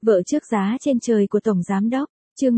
Vợ trước giá trên trời của Tổng Giám Đốc, chương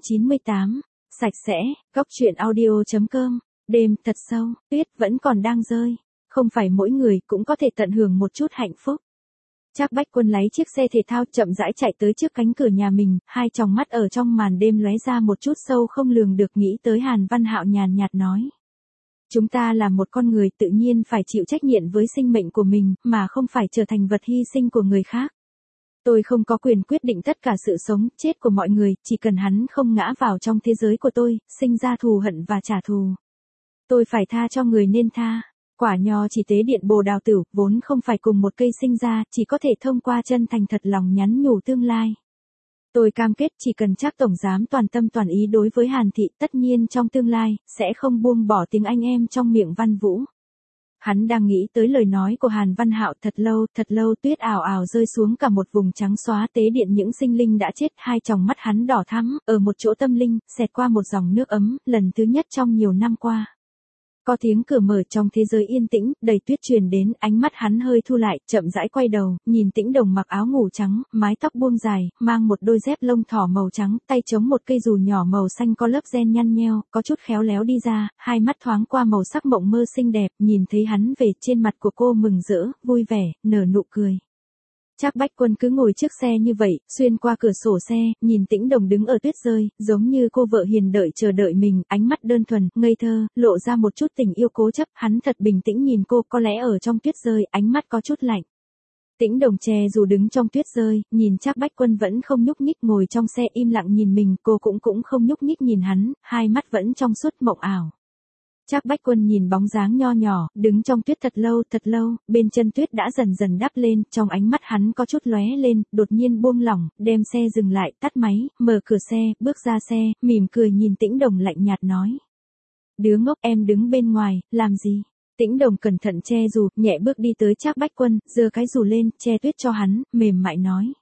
598, sạch sẽ, góc truyện audio.com, đêm thật sâu, tuyết vẫn còn đang rơi, không phải mỗi người cũng có thể tận hưởng một chút hạnh phúc. Trác Bách Quân lấy chiếc xe thể thao chậm rãi chạy tới trước cánh cửa nhà mình, hai tròng mắt ở trong màn đêm lóe ra một chút sâu không lường được nghĩ tới Hàn Văn Hạo nhàn nhạt nói. Chúng ta là một con người tự nhiên phải chịu trách nhiệm với sinh mệnh của mình, mà không phải trở thành vật hy sinh của người khác. Tôi không có quyền quyết định tất cả sự sống, chết của mọi người, chỉ cần hắn không ngã vào trong thế giới của tôi, sinh ra thù hận và trả thù. Tôi phải tha cho người nên tha. Quả nho chỉ tế điện Bồ Đào Tử, vốn không phải cùng một cây sinh ra, chỉ có thể thông qua chân thành thật lòng nhắn nhủ tương lai. Tôi cam kết chỉ cần Trác Tổng Giám toàn tâm toàn ý đối với Hàn Thị, tất nhiên trong tương lai, sẽ không buông bỏ tiếng anh em trong miệng Văn Vũ. Hắn đang nghĩ tới lời nói của Hàn Văn Hạo thật lâu tuyết ảo ảo rơi xuống cả một vùng trắng xóa tế điện những sinh linh đã chết, hai tròng mắt hắn đỏ thắm, ở một chỗ tâm linh, xẹt qua một dòng nước ấm, lần thứ nhất trong nhiều năm qua. Có tiếng cửa mở trong thế giới yên tĩnh, đầy tuyết truyền đến, ánh mắt hắn hơi thu lại, chậm rãi quay đầu, nhìn Tĩnh Đồng mặc áo ngủ trắng, mái tóc buông dài, mang một đôi dép lông thỏ màu trắng, tay chống một cây dù nhỏ màu xanh có lớp ren nhăn nheo, có chút khéo léo đi ra, hai mắt thoáng qua màu sắc mộng mơ xinh đẹp, nhìn thấy hắn về, trên mặt của cô mừng rỡ, vui vẻ, nở nụ cười. Trác Bách Quân cứ ngồi trước xe như vậy, xuyên qua cửa sổ xe, nhìn Tĩnh Đồng đứng ở tuyết rơi, giống như cô vợ hiền đợi chờ đợi mình, ánh mắt đơn thuần, ngây thơ, lộ ra một chút tình yêu cố chấp, hắn thật bình tĩnh nhìn cô, có lẽ ở trong tuyết rơi, ánh mắt có chút lạnh. Tĩnh Đồng che dù đứng trong tuyết rơi, nhìn Trác Bách Quân vẫn không nhúc nhích ngồi trong xe im lặng nhìn mình, cô cũng không nhúc nhích nhìn hắn, hai mắt vẫn trong suốt mộng ảo. Trác Bách Quân nhìn bóng dáng nho nhỏ, đứng trong tuyết thật lâu, bên chân tuyết đã dần dần đắp lên, trong ánh mắt hắn có chút lóe lên, đột nhiên buông lỏng, đem xe dừng lại, tắt máy, mở cửa xe, bước ra xe, mỉm cười nhìn Tĩnh Đồng lạnh nhạt nói. Đứa ngốc, em đứng bên ngoài, làm gì? Tĩnh Đồng cẩn thận che dù, nhẹ bước đi tới Trác Bách Quân, giơ cái dù lên, che tuyết cho hắn, mềm mại nói.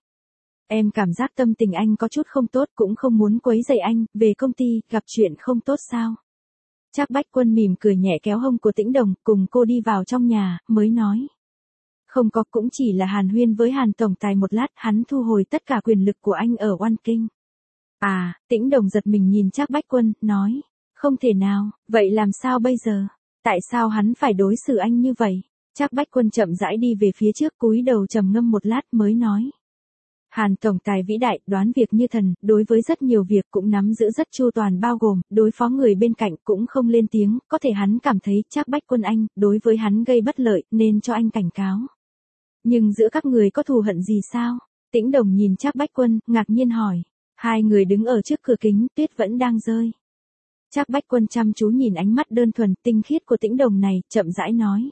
Em cảm giác tâm tình anh có chút không tốt, cũng không muốn quấy rầy anh, về công ty, gặp chuyện không tốt sao? Trác Bách Quân mỉm cười nhẹ kéo hông của Tĩnh Đồng, cùng cô đi vào trong nhà, mới nói. Không có, cũng chỉ là hàn huyên với Hàn Tổng Tài một lát, hắn thu hồi tất cả quyền lực của anh ở Oan Kinh. À, Tĩnh Đồng giật mình nhìn Trác Bách Quân, nói. Không thể nào, vậy làm sao bây giờ? Tại sao hắn phải đối xử anh như vậy? Trác Bách Quân chậm rãi đi về phía trước, cúi đầu trầm ngâm một lát mới nói. Hàn Tổng Tài vĩ đại, đoán việc như thần, đối với rất nhiều việc cũng nắm giữ rất chu toàn bao gồm, đối phó người bên cạnh cũng không lên tiếng, có thể hắn cảm thấy Trác Bách Quân anh, đối với hắn gây bất lợi, nên cho anh cảnh cáo. Nhưng giữa các người có thù hận gì sao? Tĩnh Đồng nhìn Trác Bách Quân, ngạc nhiên hỏi. Hai người đứng ở trước cửa kính, tuyết vẫn đang rơi. Trác Bách Quân chăm chú nhìn ánh mắt đơn thuần, tinh khiết của Tĩnh Đồng này, chậm rãi nói.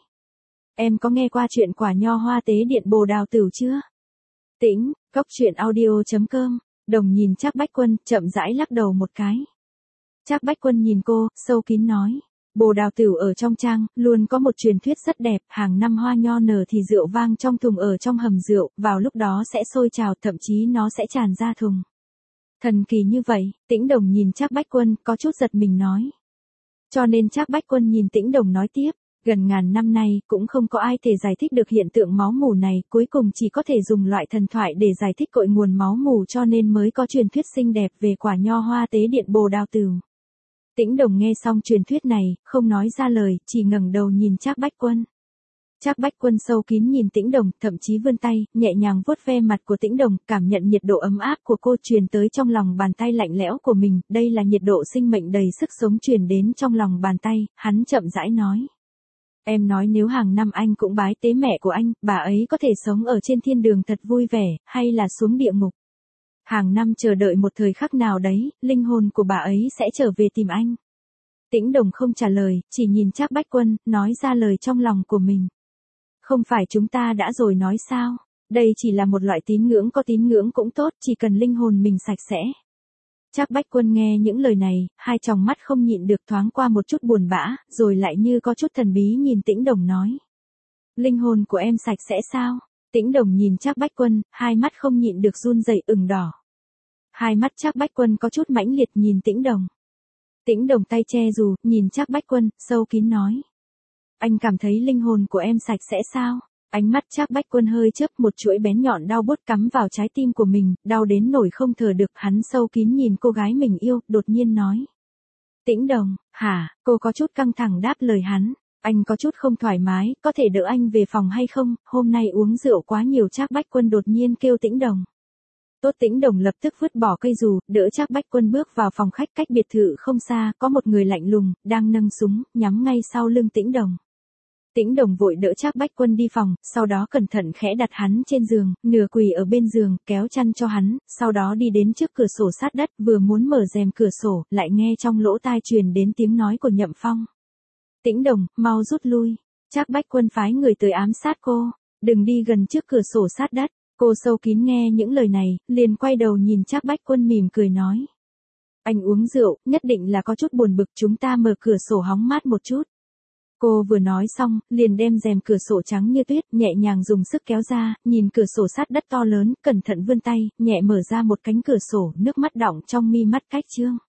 Em có nghe qua chuyện quả nho hoa tế điện Bồ Đào Tử chưa? Tĩnh, góc truyện audio.com, Đồng nhìn Trác Bách Quân, chậm rãi lắc đầu một cái. Trác Bách Quân nhìn cô, sâu kín nói. Bồ Đào Tử ở trong trang, luôn có một truyền thuyết rất đẹp, hàng năm hoa nho nở thì rượu vang trong thùng ở trong hầm rượu, vào lúc đó sẽ sôi trào, thậm chí nó sẽ tràn ra thùng. Thần kỳ như vậy, Tĩnh Đồng nhìn Trác Bách Quân, có chút giật mình nói. Cho nên Trác Bách Quân nhìn Tĩnh Đồng nói tiếp. Gần ngàn năm nay, cũng không có ai thể giải thích được hiện tượng máu mủ này, cuối cùng chỉ có thể dùng loại thần thoại để giải thích cội nguồn máu mủ cho nên mới có truyền thuyết xinh đẹp về quả nho hoa tế điện Bồ Đào Tử. Tĩnh Đồng nghe xong truyền thuyết này, không nói ra lời, chỉ ngẩng đầu nhìn Trác Bách Quân. Trác Bách Quân sâu kín nhìn Tĩnh Đồng, thậm chí vươn tay, nhẹ nhàng vuốt ve mặt của Tĩnh Đồng, cảm nhận nhiệt độ ấm áp của cô truyền tới trong lòng bàn tay lạnh lẽo của mình, đây là nhiệt độ sinh mệnh đầy sức sống truyền đến trong lòng bàn tay, hắn chậm rãi nói. Em nói nếu hàng năm anh cũng bái tế mẹ của anh, bà ấy có thể sống ở trên thiên đường thật vui vẻ, hay là xuống địa ngục. Hàng năm chờ đợi một thời khắc nào đấy, linh hồn của bà ấy sẽ trở về tìm anh. Tĩnh Đồng không trả lời, chỉ nhìn Trác Bách Quân, nói ra lời trong lòng của mình. Không phải chúng ta đã rồi nói sao, đây chỉ là một loại tín ngưỡng, có tín ngưỡng cũng tốt, chỉ cần linh hồn mình sạch sẽ. Trác Bách Quân nghe những lời này, hai tròng mắt không nhịn được thoáng qua một chút buồn bã, rồi lại như có chút thần bí nhìn Tĩnh Đồng nói. Linh hồn của em sạch sẽ sao? Tĩnh Đồng nhìn Trác Bách Quân, hai mắt không nhịn được run rẩy ửng đỏ. Hai mắt Trác Bách Quân có chút mãnh liệt nhìn Tĩnh Đồng. Tĩnh Đồng tay che dù, nhìn Trác Bách Quân, sâu kín nói. Anh cảm thấy linh hồn của em sạch sẽ sao? Ánh mắt Trác Bách Quân hơi chớp, một chuỗi bén nhọn đau buốt cắm vào trái tim của mình, đau đến nỗi không thở được. Hắn sâu kín nhìn cô gái mình yêu, đột nhiên nói. Tĩnh Đồng, hả? Cô có chút căng thẳng đáp lời hắn. Anh có chút không thoải mái, có thể đỡ anh về phòng hay không? Hôm nay uống rượu quá nhiều. Trác Bách Quân đột nhiên kêu Tĩnh Đồng. Tốt. Tĩnh Đồng lập tức vứt bỏ cây dù, đỡ Trác Bách Quân bước vào phòng khách. Cách biệt thự không xa, có một người lạnh lùng, đang nâng súng, nhắm ngay sau lưng Tĩnh Đồng. Tĩnh Đồng vội đỡ Trác Bách Quân đi phòng, sau đó cẩn thận khẽ đặt hắn trên giường, nửa quỳ ở bên giường, kéo chăn cho hắn, sau đó đi đến trước cửa sổ sát đất, vừa muốn mở rèm cửa sổ, lại nghe trong lỗ tai truyền đến tiếng nói của Nhậm Phong. Tĩnh Đồng, mau rút lui. Trác Bách Quân phái người tới ám sát cô, đừng đi gần trước cửa sổ sát đất. Cô sâu kín nghe những lời này, liền quay đầu nhìn Trác Bách Quân mỉm cười nói. Anh uống rượu, nhất định là có chút buồn bực, chúng ta mở cửa sổ hóng mát một chút. Cô vừa nói xong, liền đem rèm cửa sổ trắng như tuyết, nhẹ nhàng dùng sức kéo ra, nhìn cửa sổ sát đất to lớn, cẩn thận vươn tay, nhẹ mở ra một cánh cửa sổ, nước mắt đọng trong mi mắt cách trương.